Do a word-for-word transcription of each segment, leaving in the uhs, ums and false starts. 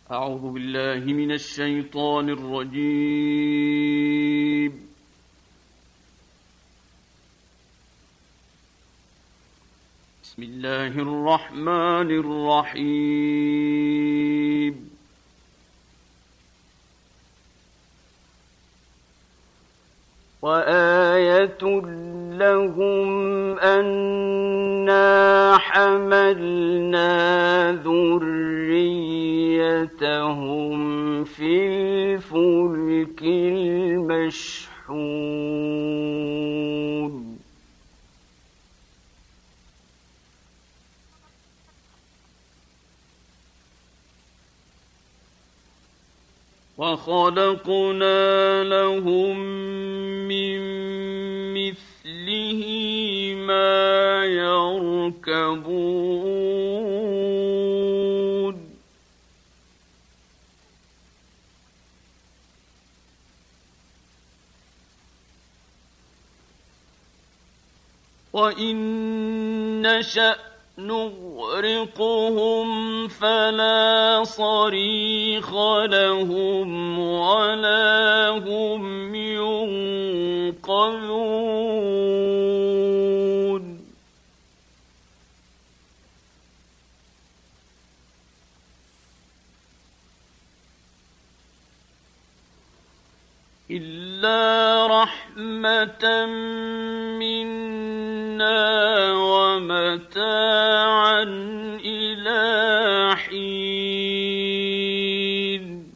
أعوذ بالله من الشيطان الرجيم. بسم الله الرحمن الرحيم. وآية لهم أنا حملنا ذريتهم في الفلك المشحون وخلقنا لهم من مثله ما يركبون وإن نشأ نغرقهم فلا صريخ لهم ولا هم ينقذون إلا رحمة منا ومتاعا إلى حين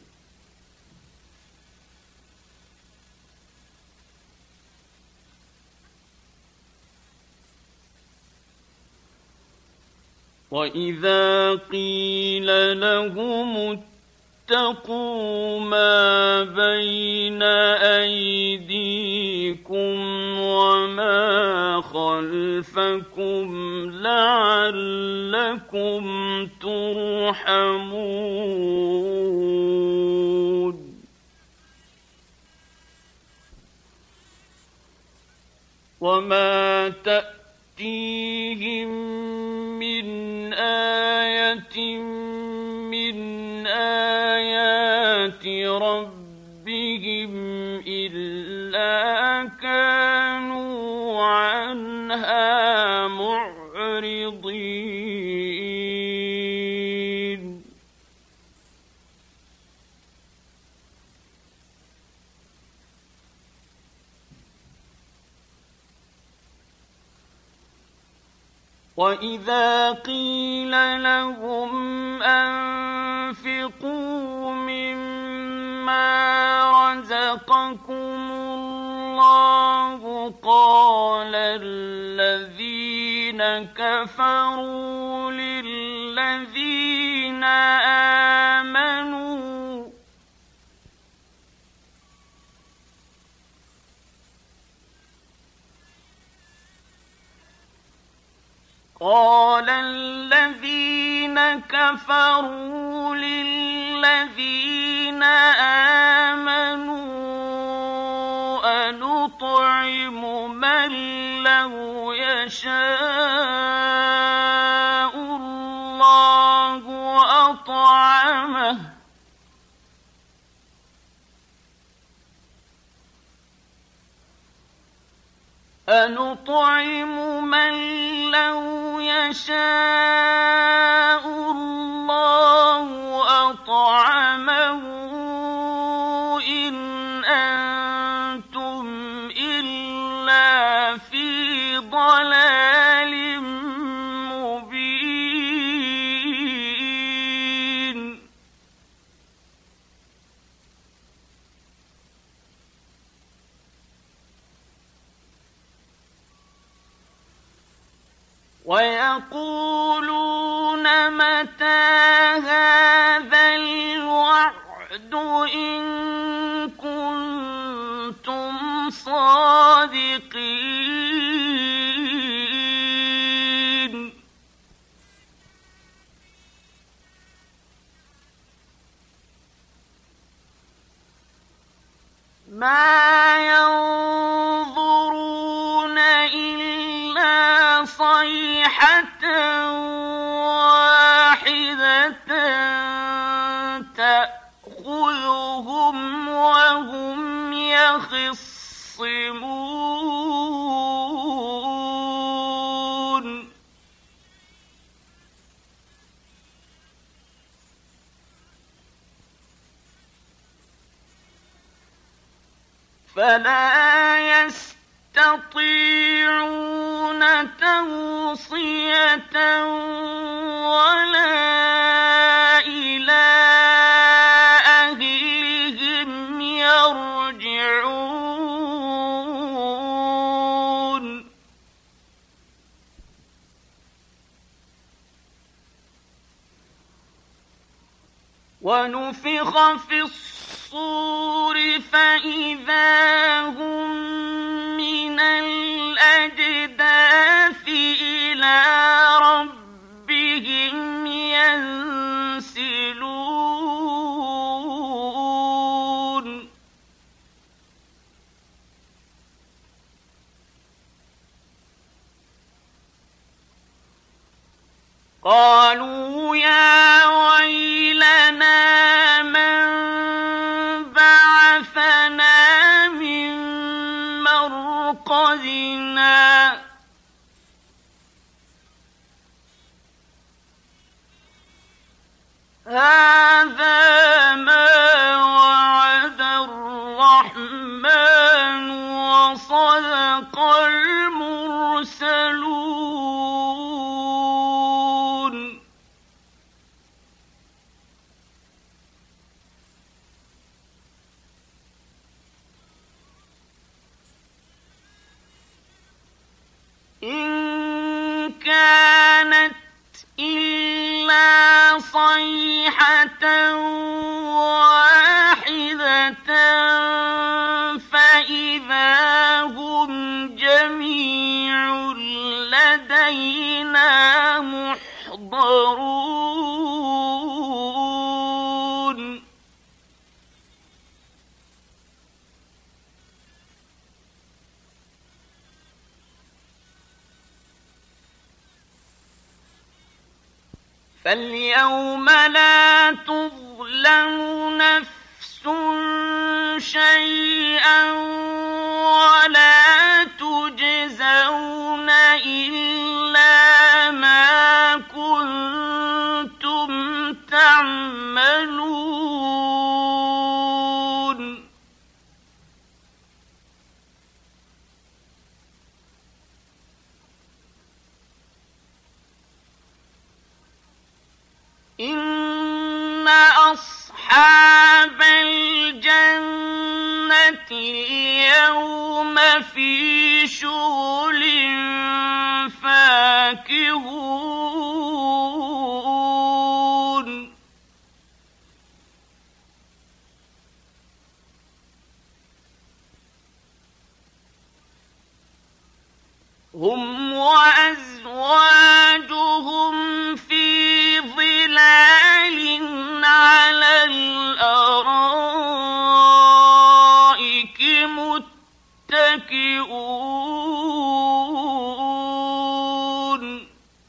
وإذا قيل لهم اتقوا ما بين أيديكم وما خلفكم لعلكم ترحمون وما تأتيهم من آية من آيات ربهم إلا كانوا عنها معرضين وإذا قيل لهم أنفقوا مما رزقكم الله قال الذين كفروا للذين آمنوا قال الذين كفروا للذين آمنوا أنطعم من لو يشاء الله أطعمه أنطعم من لو يشاء الله أطعمه إن أنتم إلا في ضلال مبين ويقولون متى هذا الوعد إن كنتم صادقين ما ينظرون إلا صيحة واحدة يخصمون فلا يستطيعون توصية ولا إلى أهلهم يرجعون ونفخ في الصور فإذا هم من الأجداث إلى ربهم ينسلون قالوا يا ويلنا من بعثنا من مرقدنا هذا ما وعد الرحمن وصدق المرسلون إن كانت إلا صيحة واحدة فإذا هم جميع لدينا محضرون فاليوم لا تظلم نفس شيئا ولا تجزون إلا ما كنتم تعملون إن أصحاب الجنة اليوم في شغل فاكهون هم وأزواجهم في ظلال على الأرائك متكئون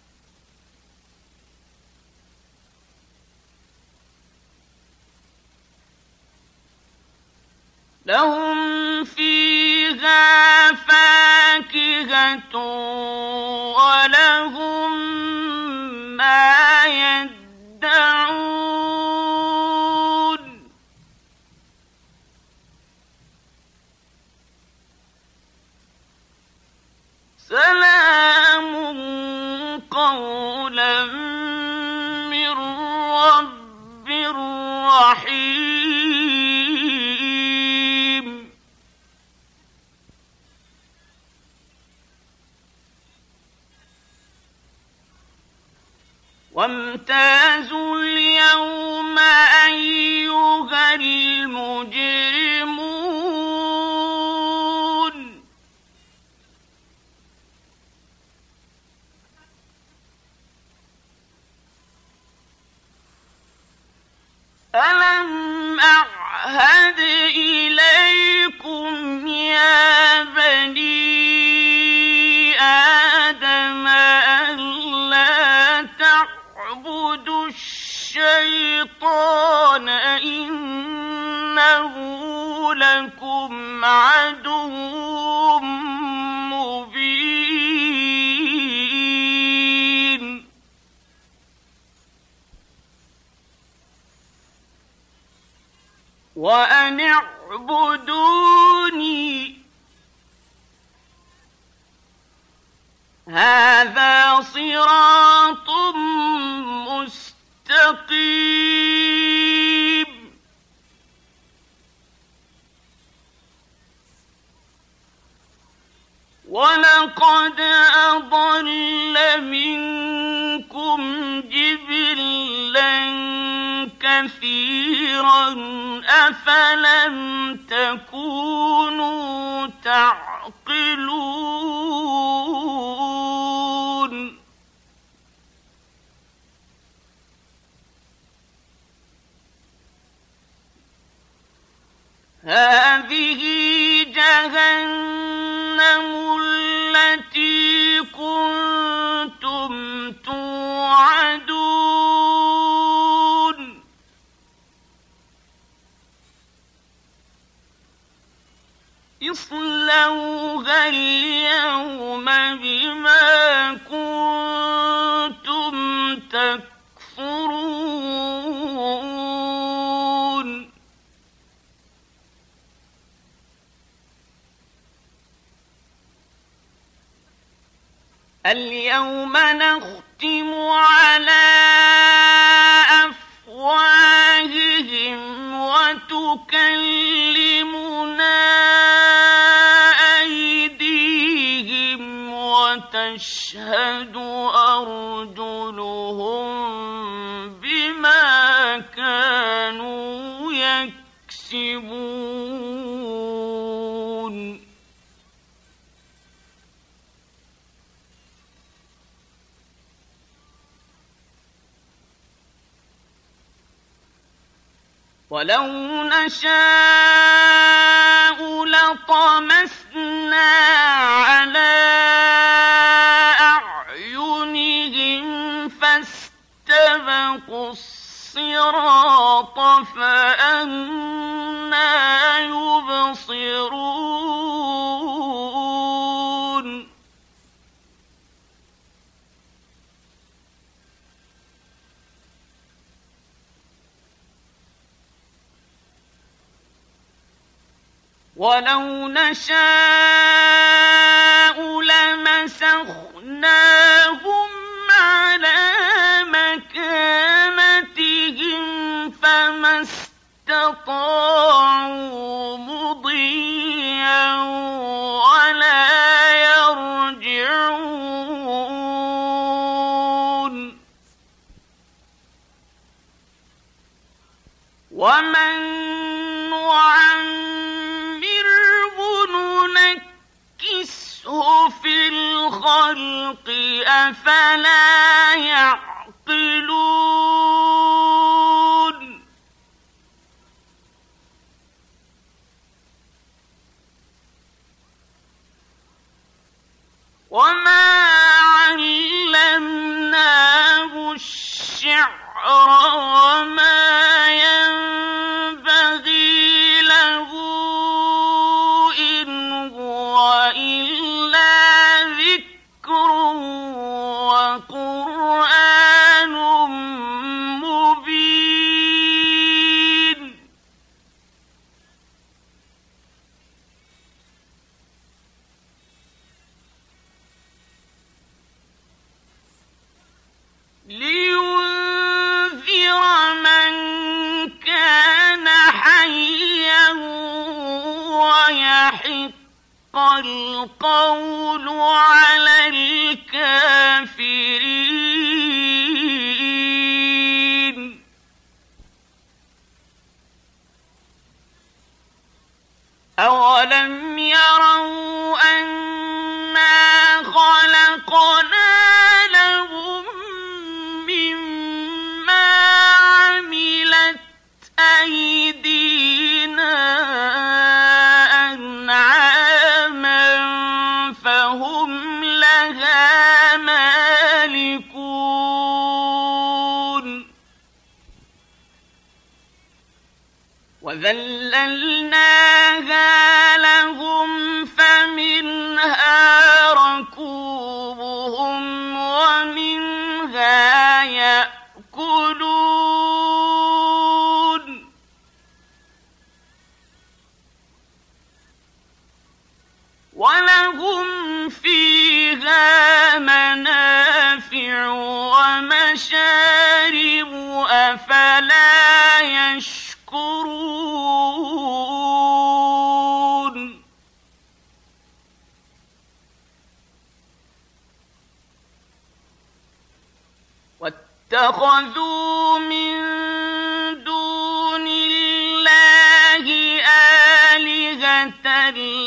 لهم فيها فاكهة ولهم ما يدعون سلام قولا من رب رحيم وامتازوا اليوم أيها المجرمون ألم أعهد إليكم يا بني آدم ألا تعبدوا الشيطان إنه لكم عدو مبين وأن اعبدوني هذا صراط مستقيم ولقد أضل منكم جبلا كثيرا أفلم تكونوا تعقلون هذه جهنم التي كنتم توعدون اصلوها اليوم بما كنتم تكفرون اليوم نختم على أفواههم وتكلمنا أيديهم وتشهد أرجلهم بما كانوا يكسبون ولو نشاء لطمسنا على أعينهم فاستبقوا الصراط فأنى يبصرون ولو نشاء لمسخناهم على مكانتهم فما استطاعوا مضيا ولا يرجعون ومن ننكسه في الخلق أفلا يعقلون وما علمناه الشعر وما ينبغي له إن هو إلا ذكر وقرآن مبين لينذر من كان حيا ويحق القول على الكافرين أولم يروا أنا خلقنا لهم مما عملت أيدينا أنعاما فهم لها مالكون وذللناها لهم ولهم فيها منافع ومشارب أفلا يشكرون واتخذوا من دون الله آلهة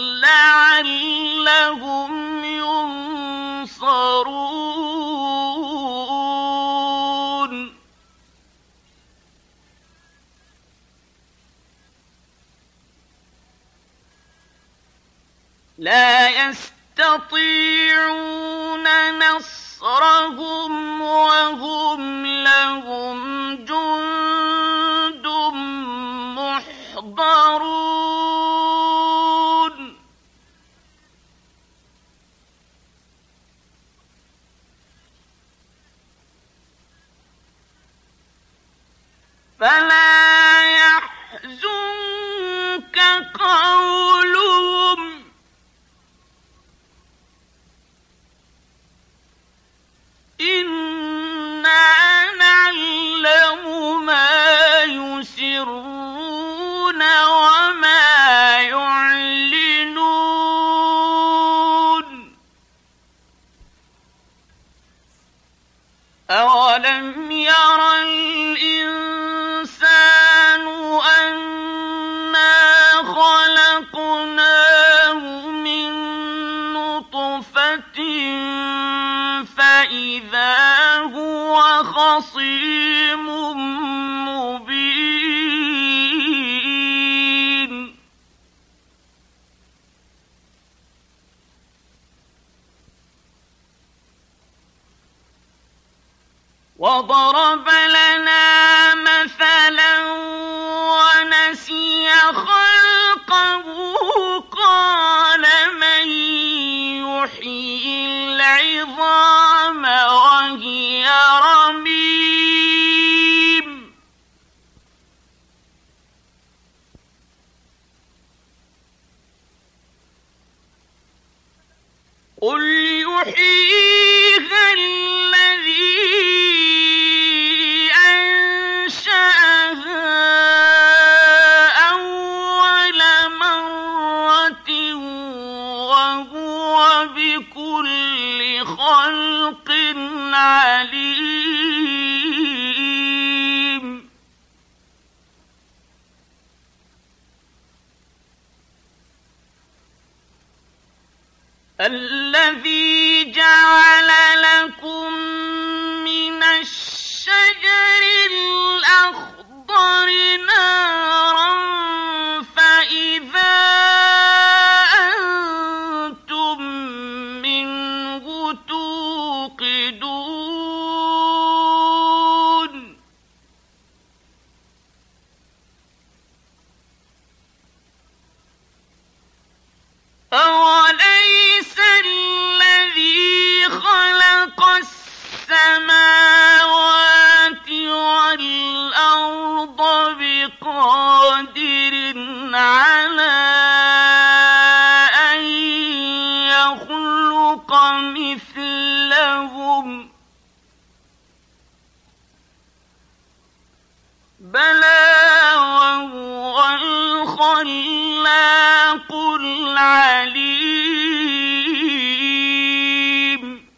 لعلهم ينصرون لا يستطيعون نصرهم وهم لهم جند محضرون فلا يحزنك قولهم إنا نعلم ما يسرون وما يعلنون أولم ير الإنسان أنا خلقناه من نطفة فإذا هو خصيم مبين وضرب لنا مثلا ونسي خلقه قال من يحيي العظام وهي رميم قل يحييها الذي أنشأها أول مرة وهو بكل خلق عليم الذي جعل لكم من الشجر الأخضر نارا فإذا أنتم منه توقدون أوليس الذي خلق السماوات والأرض بقادر على أن يخلق مثلهم بلى وهو الخلاق العليم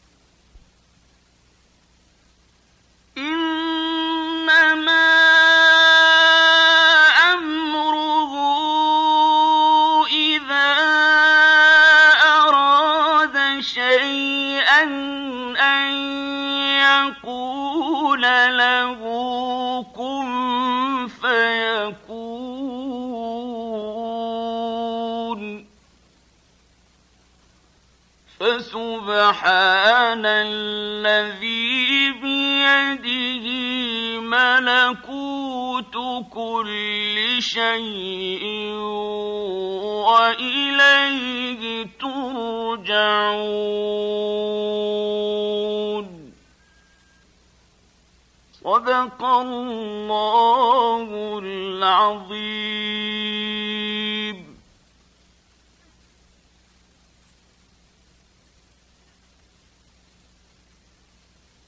إنما أمره إذا أراد شيئا أن يقول له كن فيكون فسبحان الذي بيده ملكوت كل شيء وإليه ترجعون صدق الله العظيم.